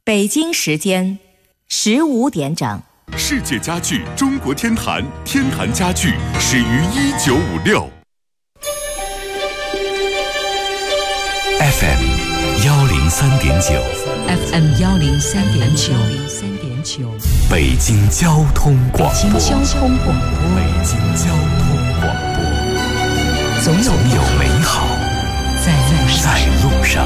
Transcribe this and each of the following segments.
北京时间15点整。 世界家具中国天坛，天坛家具始于1956。FM 103.9 FM 103.9 北京交通广播。 北京交通广播，总有美好在路上。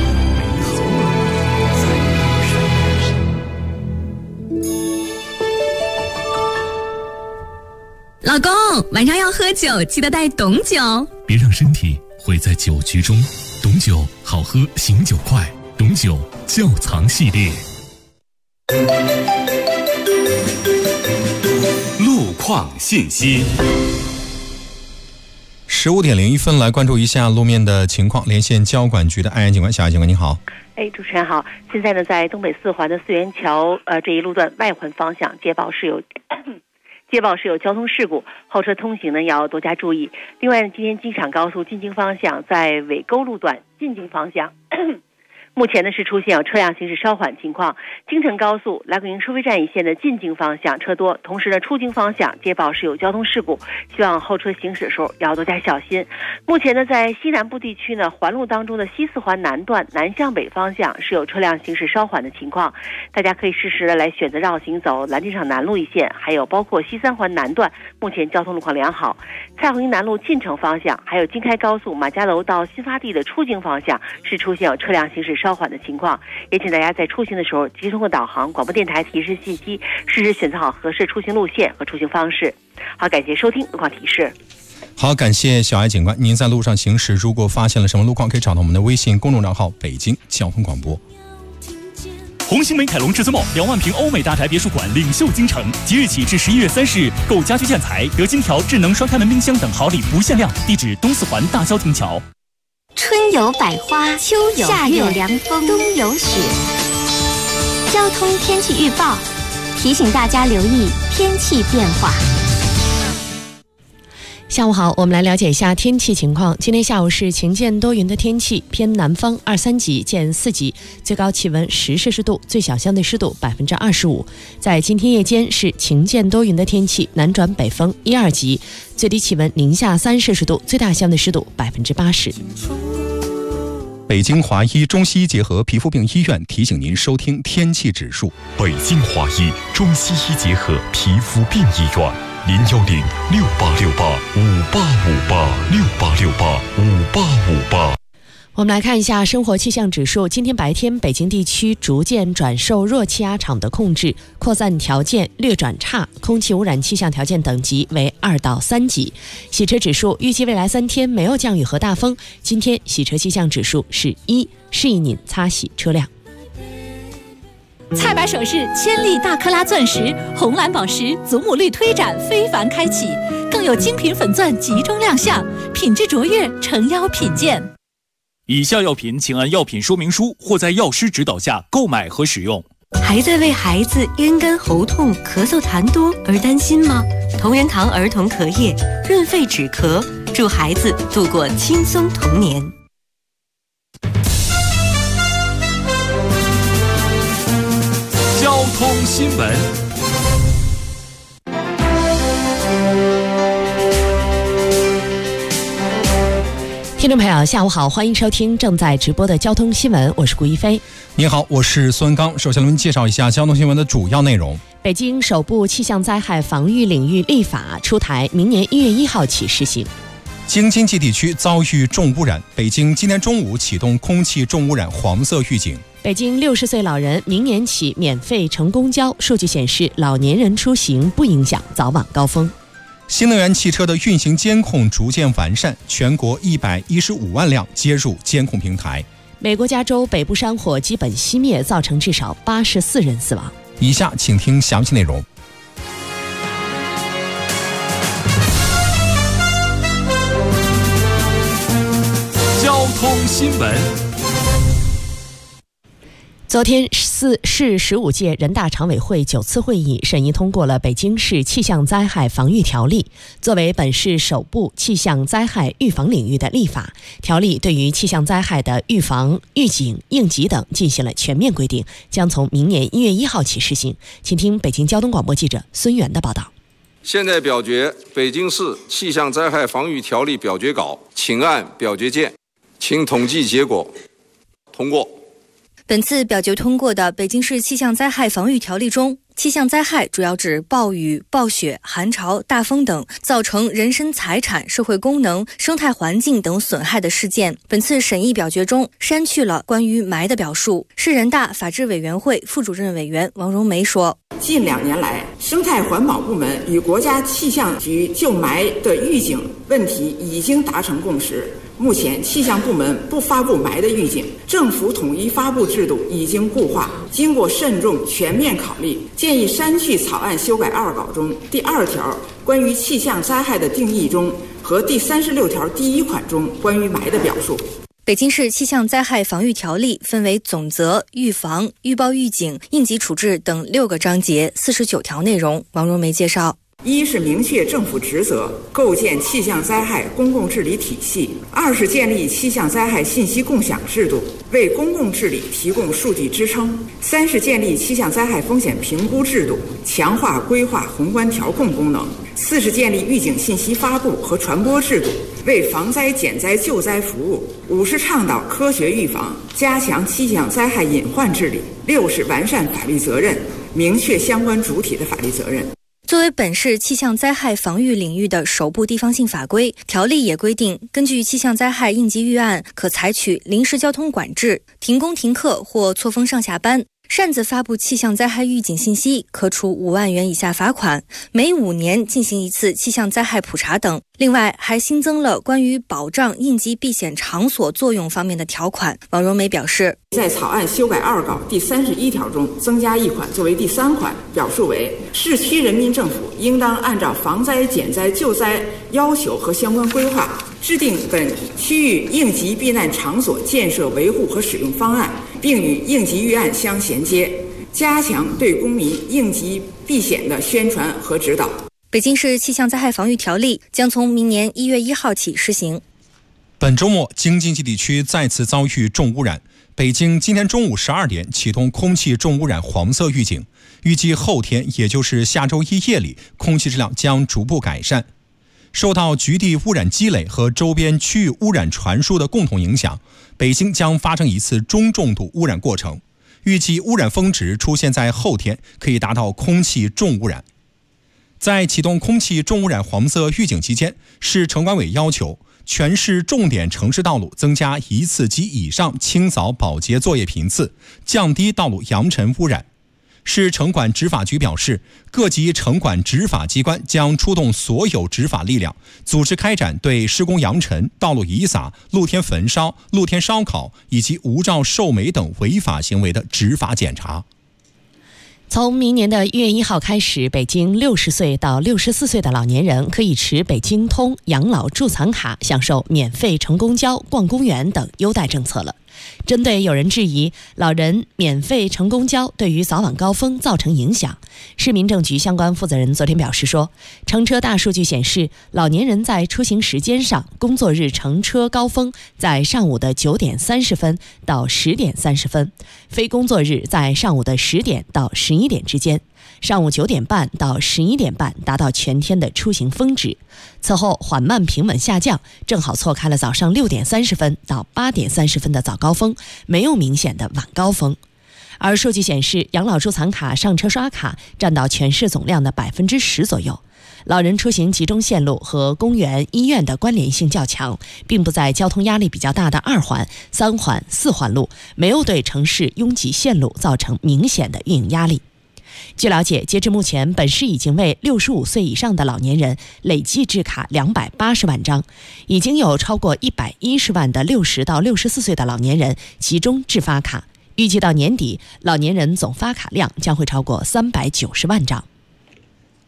老公，晚上要喝酒，记得带董酒， 别让身体毁在酒局中。董酒好喝，醒酒快。董酒窖藏系列。 路况信息。 15点01分，来关注一下路面的情况。连线交管局的安安警官，小安警官您好。 主持人好。现在呢，在东北4环的四元桥这一路段外环方向接报是有交通事故，后车通行呢要多加注意。另外呢，今天机场高速进京方向在尾沟路段进京方向目前呢是出现有车辆行驶稍缓情况。京承高速来桂营收费站一线的进京方向车多，同时呢出京方向接报是有交通事故，希望后车行驶的时候要多加小心。目前呢，在西南部地区呢，环路当中的西4环南段南向北方向是有车辆行驶稍缓的情况，大家可以适时的来选择绕行走蓝机场南路一线，还有包括西3环南段，目前交通路况良好。蔡闳营南路进城方向，还有京开高速马家楼到新发地的出京方向是出现有车辆行驶稍缓的情况，也请大家在出行的时候及时通过导航、广播电台提示信息，适时选择好合适出行路线和出行方式。好，感谢收听路况提示。 好，感谢小艾警官。您在路上行驶，如果发现了什么路况，可以找到我们的微信公众账号北京交通广播。 红星美凯龙至尊 2万平欧美大宅别墅馆领袖京城，即日起至11月30日，购家居建材得金条、智能双开门冰箱等好礼不限量。地址东4环大郊亭桥。 春有百花，秋有夏有凉风，冬有雪。交通天气预报提醒大家留意天气变化。 下午好，我们来了解一下天气情况。今天下午是晴间多云的天气，偏南风2-3级见4级，最高气温10摄氏度，最小相对湿度25%。在今天夜间是晴间多云的天气，南转北风1-2级，最低气温零下3摄氏度，最大相对湿度80%。 北京华医中西医结合皮肤病医院提醒您收听天气指数。 北京华医中西医结合皮肤病医院，010-6868-5858，6868-5858。 我们来看一下生活气象指数。今天白天，北京地区逐渐转受弱气压场的控制，扩散条件略转差，空气污染气象条件等级为2到3级。洗车指数预计未来3天没有降雨和大风。今天洗车气象指数是1，适宜您擦洗车辆。 菜百首饰千粒大克拉钻石、红蓝宝石祖母绿推展非凡开启，更有精品粉钻集中亮相，品质卓越，诚邀品鉴。 以下药品请按药品说明书或在药师指导下购买和使用。 还在为孩子咽干喉痛、咳嗽痰多而担心吗？同仁堂儿童咳液润肺止咳，助孩子度过轻松童年。 交通新闻。 听众朋友下午好，欢迎收听正在直播的交通新闻，我是顾一飞。 您好，我是孙刚。首先我们介绍一下交通新闻的主要内容。 北京首部气象灾害防御领域立法出台，明年1月1号起实行。 京津冀地区遭遇重污染，北京今天中午启动空气重污染黄色预警。 北京60岁老人明年起免费乘公交，数据显示老年人出行不影响早晚高峰。 新能源汽车的运行监控逐渐完善，全国115万辆接入监控平台。 美国加州北部山火基本熄灭，造成至少84人死亡。 以下请听详细内容。 交通新闻。 昨天市15届人大常委会9次会议审议通过了《北京市气象灾害防御条例》，作为本市首部气象灾害预防领域的立法，条例对于气象灾害的预防、预警、应急等进行了全面规定，将从明年1月1号起实行。请听北京交通广播记者孙源的报道。 现在表决《北京市气象灾害防御条例》表决稿，请按表决键，请统计结果。通过。 本次表决通过的《北京市气象灾害防御条例》中，气象灾害主要指暴雨、暴雪、寒潮、大风等造成人身财产、社会功能、生态环境等损害的事件。本次审议表决中删去了关于霾的表述。市人大法制委员会副主任委员王荣梅说， 近2年来，生态环保部门与国家气象局就霾的预警问题已经达成共识。目前气象部门不发布霾的预警，政府统一发布制度已经固化。经过慎重全面考虑，建议删去草案修改2稿中第2条关于气象灾害的定义中和第36条第1款中关于霾的表述。 北京市气象灾害防御条例分为总则、预防、预报预警、应急处置等6个章节，49条内容。王荣梅介绍。 1是明确政府职责，构建气象灾害公共治理体系；2是建立气象灾害信息共享制度，为公共治理提供数据支撑；3是建立气象灾害风险评估制度，强化规划宏观调控功能；4是建立预警信息发布和传播制度，为防灾减灾救灾服务；5是倡导科学预防，加强气象灾害隐患治理；6是完善法律责任，明确相关主体的法律责任。 作为本市气象灾害防御领域的首部地方性法规，条例也规定，根据气象灾害应急预案，可采取临时交通管制、停工停课或错峰上下班。擅自发布气象灾害预警信息，可处5万元以下罚款，每5年进行1次气象灾害普查等。另外，还新增了关于保障应急避险场所作用方面的条款。王荣梅表示， 在草案修改2稿第31条中增加1款作为第3款，表述为市区人民政府应当按照防灾减灾救灾要求和相关规划，制定本区域应急避难场所建设维护和使用方案，并与应急预案相衔接，加强对公民应急避险的宣传和指导。 北京市气象灾害防御条例将从明年1月1号起施行。 本周末，京津冀地区再次遭遇重污染。北京今天中午12点启动空气重污染黄色预警，预计后天，也就是下周一夜里，空气质量将逐步改善。受到局地污染积累和周边区域污染传输的共同影响，北京将发生一次中重度污染过程。预计污染峰值出现在后天，可以达到空气重污染。在启动空气重污染黄色预警期间，市城管委要求全市重点城市道路增加1次及以上清扫保洁作业频次，降低道路扬尘污染。市城管执法局表示，各级城管执法机关将出动所有执法力量，组织开展对施工扬尘、道路遗撒、露天焚烧、露天烧烤以及无照售煤等违法行为的执法检查。 从明年的1月1号开始，北京60岁到64岁的老年人可以持北京通养老助残卡享受免费乘公交、逛公园等优待政策了。针对有人质疑老人免费乘公交对于早晚高峰造成影响，市民政局相关负责人昨天表示说，乘车大数据显示，老年人在出行时间上，工作日乘车高峰在上午的9点30分到10点30分，非工作日在上午的10点到11点之间，上午9点半到11点半达到全天的出行峰值，此后缓慢平稳下降，正好错开了早上6点30分到8点30分的早高峰，没有明显的晚高峰。而数据显示，养老助残卡上车刷卡占到全市总量的10%左右。老人出行集中线路和公园、医院的关联性较强，并不在交通压力比较大的2环、3环、4环路，没有对城市拥挤线路造成明显的运营压力。据了解，截至目前，本市已经为65岁以上的老年人累计制卡280万张，已经有超过110万的60到64岁的老年人集中制发卡。预计到年底，老年人总发卡量将会超过390万张。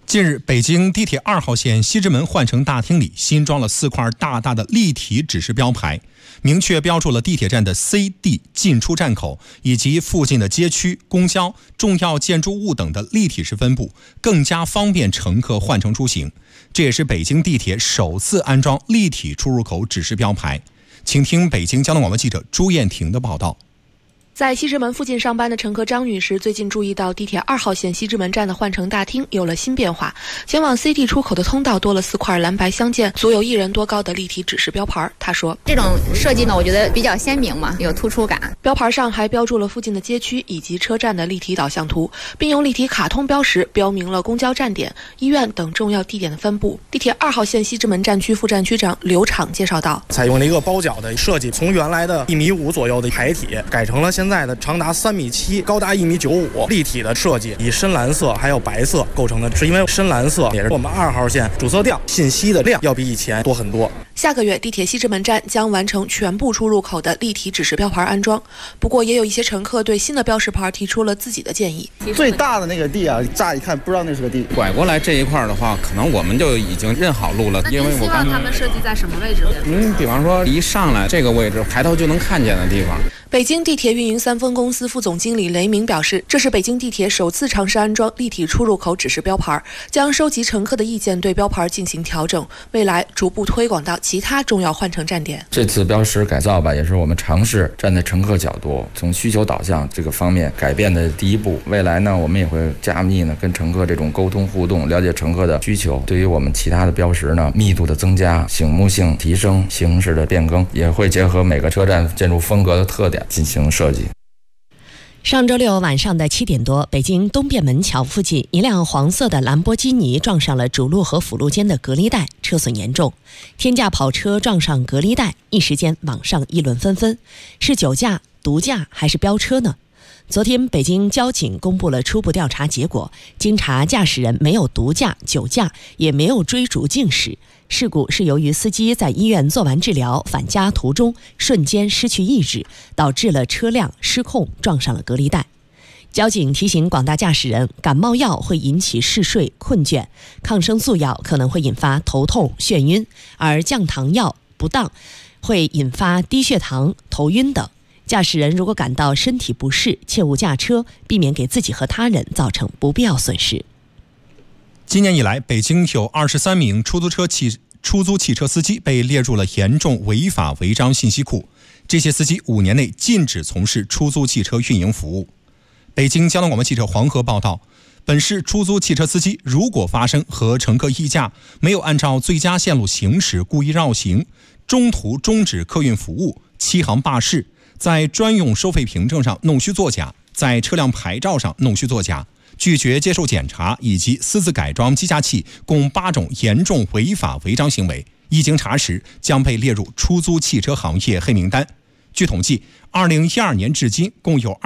近日，北京地铁2号线西直门换乘大厅里新装了4块大大的立体指示标牌，明确标注了地铁站的 C、D 进出站口以及附近的街区、公交、重要建筑物等的立体式分布，更加方便乘客换乘出行。这也是北京地铁首次安装立体出入口指示标牌。请听北京交通广播记者朱艳婷的报道。 在西直门附近上班的乘客张女士最近注意到地铁2号线西直门站的换乘大厅有了新变化，前往 CD 出口的通道多了4块蓝白相间、足有1人多高的立体指示标牌。她说：“ 这种设计呢，我觉得比较鲜明嘛，有突出感。 标牌上还标注了附近的街区以及车站的立体导向图，并用立体卡通标识标明了公交站点、医院等重要地点的分布。”地铁2号线西直门站区副站区长刘畅介绍道：“ 采用了一个包角的设计，从原来的1.5米左右的牌体改成了现在的长达3.7米、高达1.95米立体的设计，以深蓝色还有白色构成的，是因为深蓝色也是我们2号线主色调，信息的量要比以前多很多。” 下个月，地铁西直门站将完成全部出入口的立体指示标牌安装。不过，也有一些乘客对新的标识牌提出了自己的建议。 最大的那个地啊，乍一看不知道那是个地， 拐过来这一块的话，可能我们就已经认好路了。因为我刚他们设计在什么位置？ 比方说一上来这个位置，抬头就能看见的地方。 北京地铁运营3分公司副总经理雷明表示，这是北京地铁首次尝试安装立体出入口指示标牌，将收集乘客的意见，对标牌进行调整，未来逐步推广到其他重要换乘站点。 这次标识改造吧，也是我们尝试站在乘客角度，从需求导向这个方面改变的第一步。未来呢，我们也会加密呢跟乘客这种沟通互动，了解乘客的需求。对于我们其他的标识呢，密度的增加、醒目性提升、形式的变更，也会结合每个车站建筑风格的特点进行设计。 上周六晚上的7点多，北京东便门桥附近，一辆黄色的兰博基尼撞上了主路和辅路间的隔离带，车损严重。天价跑车撞上隔离带，一时间网上议论纷纷，是酒驾、毒驾还是飙车呢？昨天，北京交警公布了初步调查结果，经查，驾驶人没有毒驾、酒驾，也没有追逐竞驶。事故是由于司机在医院做完治疗返家途中瞬间失去意识，导致了车辆失控撞上了隔离带。交警提醒广大驾驶人，感冒药会引起嗜睡、困倦，抗生素药可能会引发头痛、眩晕，而降糖药不当会引发低血糖、头晕等。驾驶人如果感到身体不适，切勿驾车，避免给自己和他人造成不必要损失。 今年以来，北京有23名出租汽车司机被列入了严重违法违章信息库，这些司机5年内禁止从事出租汽车运营服务。北京交通广播记者黄河报道，本市出租汽车司机如果发生和乘客议价，没有按照最佳线路行驶，故意绕行，中途终止客运服务，欺行霸市，在专用收费凭证上弄虚作假，在车辆牌照上弄虚作假，拒绝接受检查以及私自改装机架器，共8种严重违法违章行为，一经查实将被列入出租汽车行业黑名单。据统计，2012年至今共有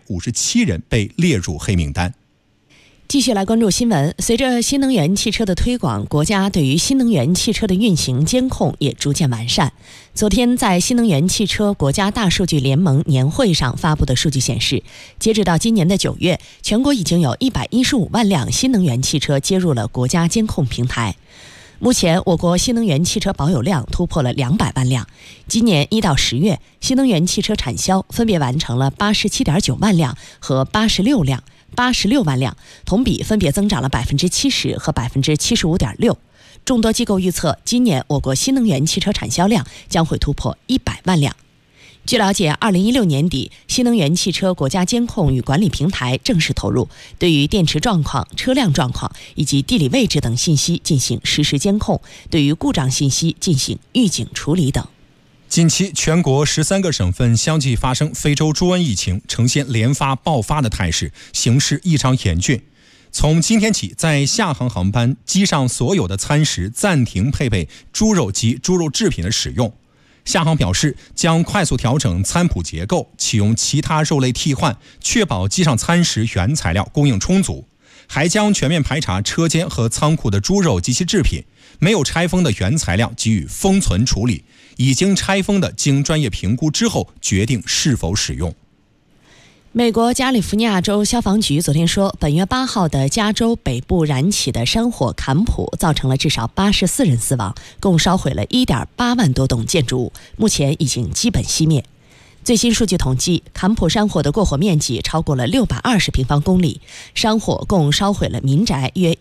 257人被列入黑名单。 继续来关注新闻。随着新能源汽车的推广，国家对于新能源汽车的运行监控也逐渐完善。昨天在新能源汽车国家大数据联盟年会上发布的数据显示，截止到今年的9月，全国已经有115万辆新能源汽车接入了国家监控平台。目前，我国新能源汽车保有量突破了200万辆。今年1到10月，新能源汽车产销分别完成了87.9万辆和86万辆，同比分别增长了70%和75.6%。众多机构预测，今年我国新能源汽车产销量将会突破100万辆。据了解，2016年底，新能源汽车国家监控与管理平台正式投入，对于电池状况、车辆状况以及地理位置等信息进行实时监控，对于故障信息进行预警处理等。 近期，全国13个省份相继发生非洲猪瘟疫情，呈现连发爆发的态势，形势异常严峻。从今天起，在厦航航班机上所有的餐食暂停配备猪肉及猪肉制品的使用。厦航表示，将快速调整餐谱结构，启用其他肉类替换，确保机上餐食原材料供应充足。还将全面排查车间和仓库的猪肉及其制品，没有拆封的原材料给予封存处理，已经拆封的经专业评估之后决定是否使用。 美国加利福尼亚州消防局昨天说，本月8号的加州北部燃起的山火坎普造成了至少84人死亡，共烧毁了1.8万多栋建筑物，目前已经基本熄灭。最新数据统计，坎普山火的过火面积超过了620平方公里，山火共烧毁了民宅约